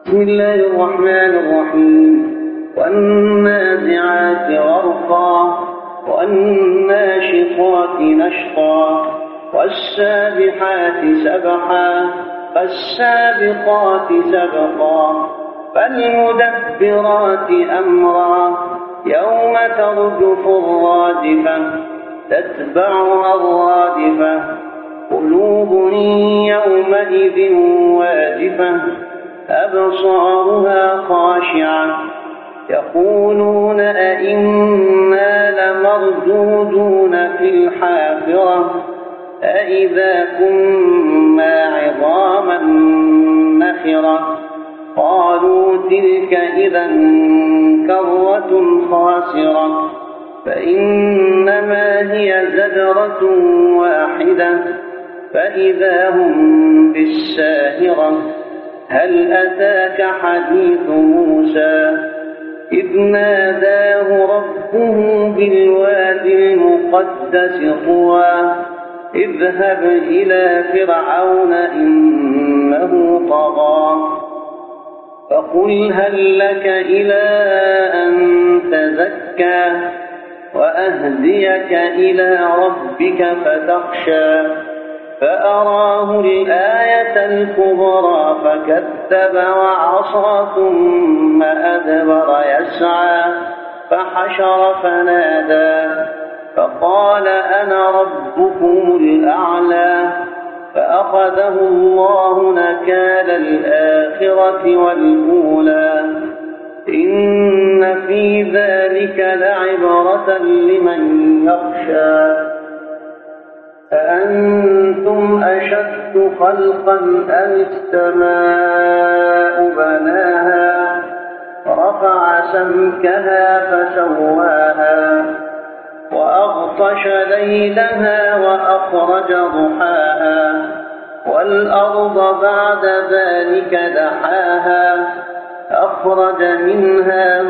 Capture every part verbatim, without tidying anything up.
بسم الله الرحمن الرحيم والنازعات غرقا والناشطات نشطا والسابحات سبحا فالسابقات سبقا فالمدبرات أمرا يوم ترجف الراجفة تتبعها الرادفة قلوب يومئذ واجفة أبصارها خاشعة يقولون أئنا لمردودون في الحافرة أئذا كنا عظاما نخرة قالوا تلك إذا كرة خاسرة فإنما هي زجرة واحدة فإذا هم بالساهرة هل أتاك حديث موسى إذ ناداه ربه بالوادي المقدس طوى اذهب إلى فرعون إنه طغى فقل هل لك إلى أن تزكى وأهديك إلى ربك فتخشى فأراه الآية الكبرى فكذب وعصى ثم أدبر يسعى فحشر فنادى فقال أنا ربكم الأعلى فأخذه الله نكال الآخرة والأولى إن في ذلك لعبرة لمن يخشى أأنتم أشد خلقا أم السماء بناها رفع سمكها فسواها وأغطش ليلها وأخرج ضحاها والأرض بعد ذلك دحاها أخرج منها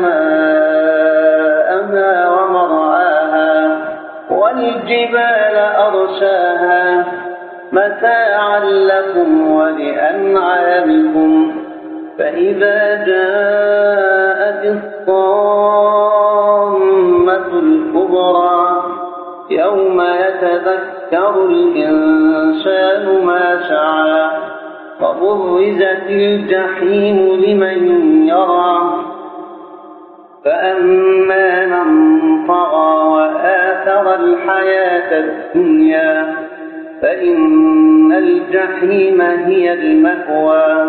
ماءها ومرعاها والجبال أرساها متاعا لكم ولأنعامكم فإذا جاءت الطامة الكبرى يوم يتذكر الإنسان ما سعى وبرزت الجحيم لمن يرى فأما من طغى وآثر الحياة الدنيا فإن الجحيم هي المأوى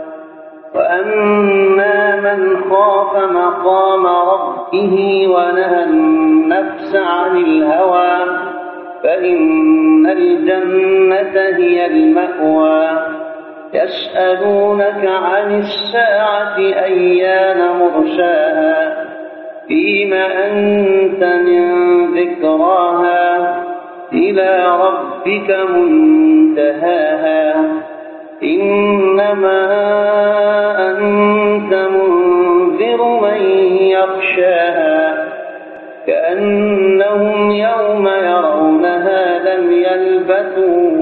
وأما من خاف مقام ربه ونهى النفس عن الهوى فإن الجنة هي المأوى يسألونك عن الساعة أيان مرساها فيم أنت من ذكراها إلى ربك منتهاها إنما أنت منذر من يخشاها كأنهم يوم يرونها لم يلبثوا